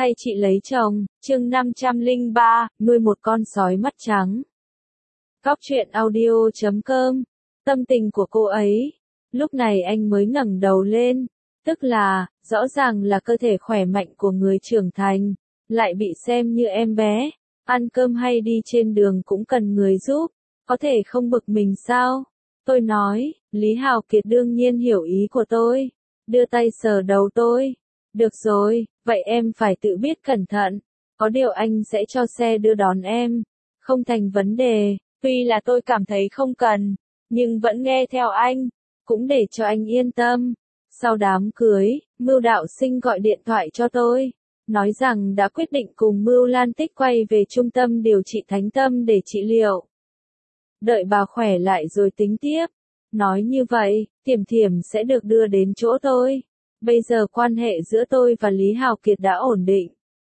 hay chị lấy chồng, chương 503, nuôi một con sói mắt trắng. Góc truyện audio.com, tâm tình của cô ấy. Lúc này anh mới ngẩng đầu lên, tức là, rõ ràng là cơ thể khỏe mạnh của người trưởng thành, lại bị xem như em bé, ăn cơm hay đi trên đường cũng cần người giúp, có thể không bực mình sao? Tôi nói, Lý Hào Kiệt đương nhiên hiểu ý của tôi, đưa tay sờ đầu tôi. Được rồi, vậy em phải tự biết cẩn thận, có điều anh sẽ cho xe đưa đón em, không thành vấn đề, tuy là tôi cảm thấy không cần, nhưng vẫn nghe theo anh, cũng để cho anh yên tâm. Sau đám cưới, Mưu Đạo Sinh gọi điện thoại cho tôi, nói rằng đã quyết định cùng Mưu Lan Tích quay về trung tâm điều trị Thánh Tâm để trị liệu. Đợi bà khỏe lại rồi tính tiếp. Nói như vậy, Thiểm Thiểm sẽ được đưa đến chỗ tôi. Bây giờ quan hệ giữa tôi và Lý Hào Kiệt đã ổn định,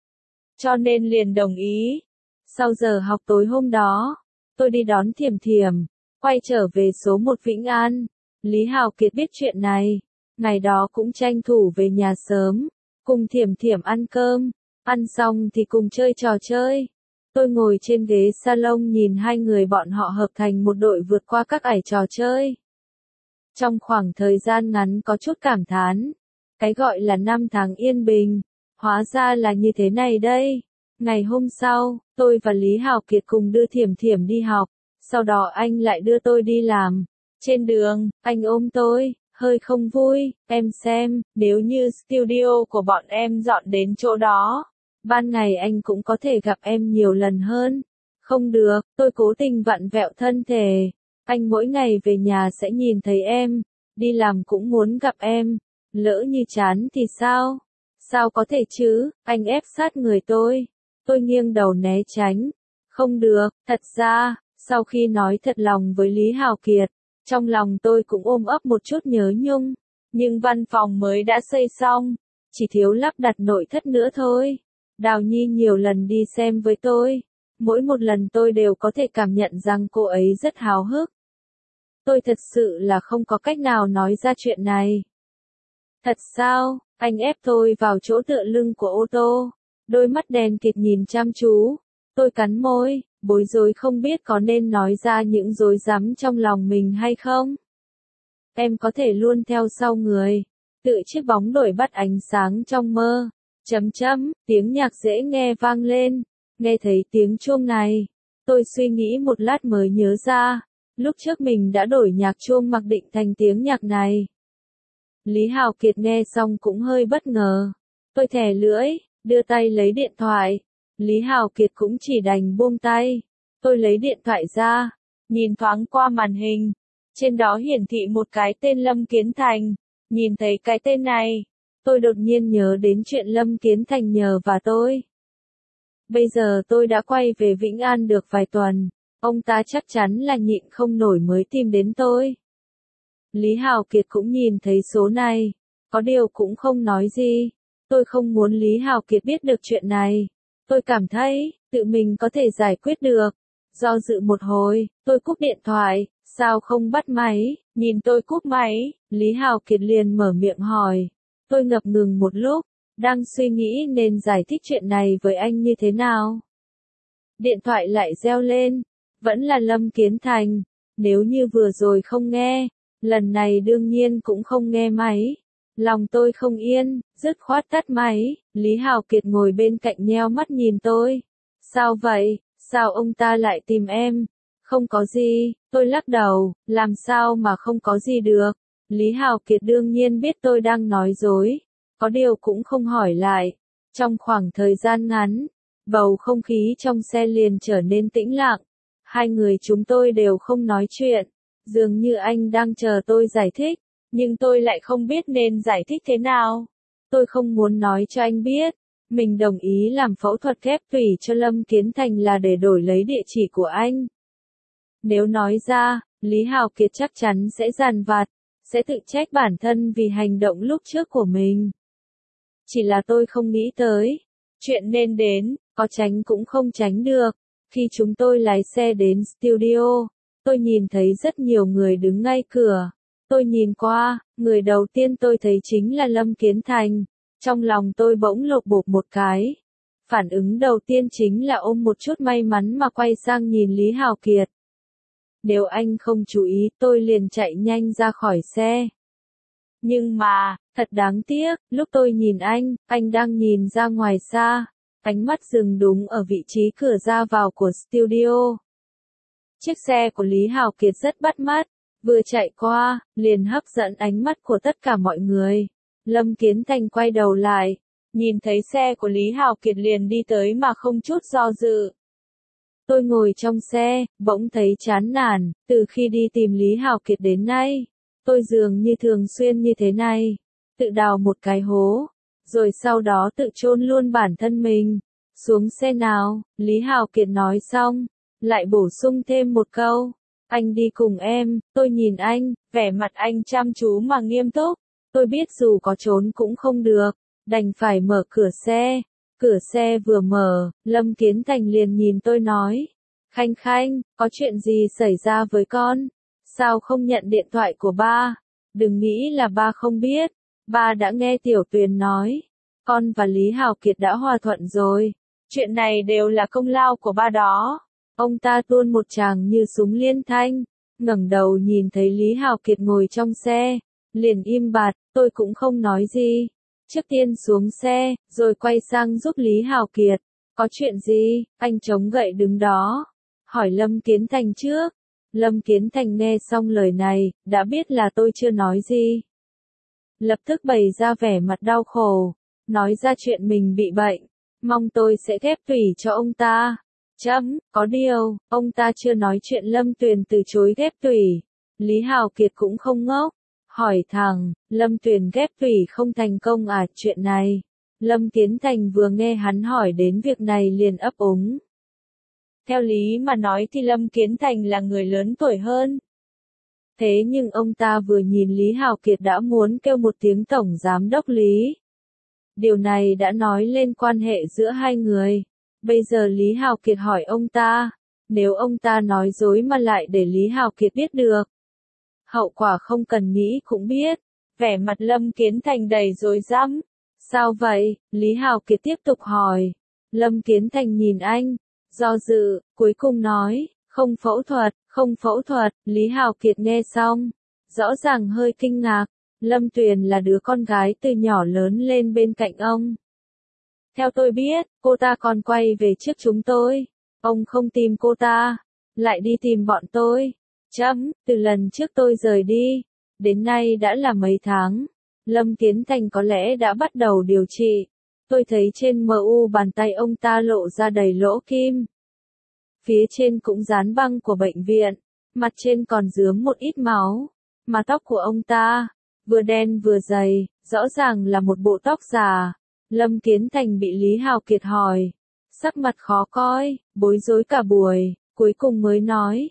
cho nên liền đồng ý. Sau giờ học tối hôm đó, tôi đi đón Thiểm Thiểm, quay trở về số 1 Vĩnh An. Lý Hào Kiệt biết chuyện này, ngày đó cũng tranh thủ về nhà sớm, cùng Thiểm Thiểm ăn cơm, ăn xong thì cùng chơi trò chơi. Tôi ngồi trên ghế salon nhìn hai người bọn họ hợp thành một đội vượt qua các ải trò chơi. Trong khoảng thời gian ngắn có chút cảm thán, cái gọi là 5 tháng yên bình, hóa ra là như thế này đây. Ngày hôm sau, tôi và Lý Hào Kiệt cùng đưa Thiểm Thiểm đi học, sau đó anh lại đưa tôi đi làm. Trên đường, anh ôm tôi, hơi không vui, em xem, nếu như studio của bọn em dọn đến chỗ đó, ban ngày anh cũng có thể gặp em nhiều lần hơn. Không được, tôi cố tình vặn vẹo thân thể, anh mỗi ngày về nhà sẽ nhìn thấy em, đi làm cũng muốn gặp em, lỡ như chán thì sao? Sao có thể chứ, anh ép sát người tôi nghiêng đầu né tránh. Không được, thật ra, sau khi nói thật lòng với Lý Hào Kiệt, trong lòng tôi cũng ôm ấp một chút nhớ nhung, nhưng văn phòng mới đã xây xong, chỉ thiếu lắp đặt nội thất nữa thôi. Đào Nhi nhiều lần đi xem với tôi, mỗi một lần tôi đều có thể cảm nhận rằng cô ấy rất háo hức. Tôi thật sự là không có cách nào nói ra chuyện này. Thật sao? Anh ép tôi vào chỗ tựa lưng của ô tô, đôi mắt đen kịt nhìn chăm chú. Tôi cắn môi, bối rối không biết có nên nói ra những rối rắm trong lòng mình hay không. Em có thể luôn theo sau người, tự chiếc bóng đổi bắt ánh sáng trong mơ. Tiếng nhạc dễ nghe vang lên, nghe thấy tiếng chuông này. Tôi suy nghĩ một lát mới nhớ ra, lúc trước mình đã đổi nhạc chuông mặc định thành tiếng nhạc này. Lý Hào Kiệt nghe xong cũng hơi bất ngờ. Tôi thè lưỡi, đưa tay lấy điện thoại. Lý Hào Kiệt cũng chỉ đành buông tay. Tôi lấy điện thoại ra, nhìn thoáng qua màn hình. Trên đó hiển thị một cái tên Lâm Kiến Thành. Nhìn thấy cái tên này, tôi đột nhiên nhớ đến chuyện Lâm Kiến Thành nhờ và tôi. Bây giờ tôi đã quay về Vĩnh An được vài tuần, ông ta chắc chắn là nhịn không nổi mới tìm đến tôi. Lý Hào Kiệt cũng nhìn thấy số này, có điều cũng không nói gì. Tôi không muốn Lý Hào Kiệt biết được chuyện này. Tôi cảm thấy, tự mình có thể giải quyết được. Do dự một hồi, tôi cúp điện thoại, sao không bắt máy? Nhìn tôi cúp máy, Lý Hào Kiệt liền mở miệng hỏi. Tôi ngập ngừng một lúc, đang suy nghĩ nên giải thích chuyện này với anh như thế nào. Điện thoại lại reo lên, vẫn là Lâm Kiến Thành. Nếu như vừa rồi không nghe, lần này đương nhiên cũng không nghe máy. Lòng tôi không yên, dứt khoát tắt máy. Lý Hào Kiệt ngồi bên cạnh nheo mắt nhìn tôi. Sao vậy? Sao ông ta lại tìm em? Không có gì, tôi lắc đầu, làm sao mà không có gì được. Lý Hào Kiệt đương nhiên biết tôi đang nói dối, có điều cũng không hỏi lại. Trong khoảng thời gian ngắn, bầu không khí trong xe liền trở nên tĩnh lặng. Hai người chúng tôi đều không nói chuyện, dường như anh đang chờ tôi giải thích, nhưng tôi lại không biết nên giải thích thế nào. Tôi không muốn nói cho anh biết, mình đồng ý làm phẫu thuật ghép tủy cho Lâm Kiến Thành là để đổi lấy địa chỉ của anh. Nếu nói ra, Lý Hào Kiệt chắc chắn sẽ dằn vặt, sẽ tự trách bản thân vì hành động lúc trước của mình. Chỉ là tôi không nghĩ tới, chuyện nên đến, có tránh cũng không tránh được. Khi chúng tôi lái xe đến studio, tôi nhìn thấy rất nhiều người đứng ngay cửa. Tôi nhìn qua, người đầu tiên tôi thấy chính là Lâm Kiến Thành. Trong lòng tôi bỗng lột bột một cái, Phản ứng đầu tiên chính là ôm một chút may mắn mà quay sang nhìn Lý Hào Kiệt. Nếu anh không chú ý tôi liền chạy nhanh ra khỏi xe. Nhưng mà, thật đáng tiếc, lúc tôi nhìn anh đang nhìn ra ngoài xa, ánh mắt dừng đúng ở vị trí cửa ra vào của studio. Chiếc xe của Lý Hào Kiệt rất bắt mắt, vừa chạy qua, liền hấp dẫn ánh mắt của tất cả mọi người. Lâm Kiến Thành quay đầu lại, nhìn thấy xe của Lý Hào Kiệt liền đi tới mà không chút do dự. Tôi ngồi trong xe, bỗng thấy chán nản, từ khi đi tìm Lý Hào Kiệt đến nay, tôi dường như thường xuyên như thế này, tự đào một cái hố, rồi sau đó tự chôn luôn bản thân mình. Xuống xe nào, Lý Hào Kiệt nói xong, lại bổ sung thêm một câu, anh đi cùng em. Tôi nhìn anh, vẻ mặt anh chăm chú mà nghiêm túc, tôi biết dù có trốn cũng không được, đành phải mở cửa xe. Cửa xe vừa mở, Lâm Kiến Thành liền nhìn tôi nói, Khanh Khanh, có chuyện gì xảy ra với con? Sao không nhận điện thoại của ba? Đừng nghĩ là ba không biết, ba đã nghe Tiểu Tuyền nói, con và Lý Hào Kiệt đã hòa thuận rồi. Chuyện này đều là công lao của ba đó. Ông ta tuôn một tràng như súng liên thanh, ngẩng đầu nhìn thấy Lý Hào Kiệt ngồi trong xe, liền im bặt, tôi cũng không nói gì. Trước tiên xuống xe, rồi quay sang giúp Lý Hào Kiệt. Có chuyện gì? Anh chống gậy đứng đó, hỏi Lâm Kiến Thành trước. Lâm Kiến Thành nghe xong lời này, đã biết là tôi chưa nói gì. Lập tức bày ra vẻ mặt đau khổ, nói ra chuyện mình bị bệnh, mong tôi sẽ ghép tủy cho ông ta. Có điều, ông ta chưa nói chuyện Lâm Tuyền từ chối ghép tủy. Lý Hào Kiệt cũng không ngốc, hỏi thẳng, Lâm Tuyền ghép tủy không thành công à? Chuyện này, Lâm Kiến Thành vừa nghe hắn hỏi đến việc này liền ấp úng. Theo lý mà nói thì Lâm Kiến Thành là người lớn tuổi hơn. Thế nhưng ông ta vừa nhìn Lý Hào Kiệt đã muốn kêu một tiếng tổng giám đốc Lý. Điều này đã nói lên quan hệ giữa hai người. Bây giờ Lý Hào Kiệt hỏi ông ta, nếu ông ta nói dối mà lại để Lý Hào Kiệt biết được, hậu quả không cần nghĩ cũng biết. Vẻ mặt Lâm Kiến Thành đầy rối rắm. Sao vậy? Lý Hào Kiệt tiếp tục hỏi. Lâm Kiến Thành nhìn anh, do dự, cuối cùng nói, không phẫu thuật. Lý Hào Kiệt nghe xong, rõ ràng hơi kinh ngạc. Lâm Tuyền là đứa con gái từ nhỏ lớn lên bên cạnh ông. Theo tôi biết, cô ta còn quay về trước chúng tôi. Ông không tìm cô ta, lại đi tìm bọn tôi. Từ lần trước tôi rời đi, đến nay đã là mấy tháng. Lâm Kiến Thành có lẽ đã bắt đầu điều trị. Tôi thấy trên mu bàn tay ông ta lộ ra đầy lỗ kim. Phía trên cũng dán băng của bệnh viện, mặt trên còn rướm một ít máu. Mà tóc của ông ta, vừa đen vừa dày, rõ ràng là một bộ tóc già. Lâm Kiến Thành bị Lý Hào Kiệt hỏi, sắc mặt khó coi, bối rối cả buổi, cuối cùng mới nói,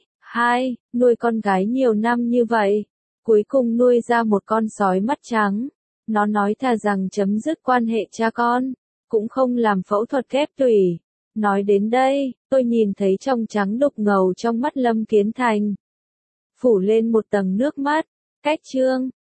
nuôi con gái nhiều năm như vậy, cuối cùng nuôi ra một con sói mắt trắng. Nó nói thà rằng chấm dứt quan hệ cha con, cũng không làm phẫu thuật ghép tủy. Nói đến đây, tôi nhìn thấy trong trắng đục ngầu trong mắt Lâm Kiến Thành phủ lên một tầng nước mắt. Cách chương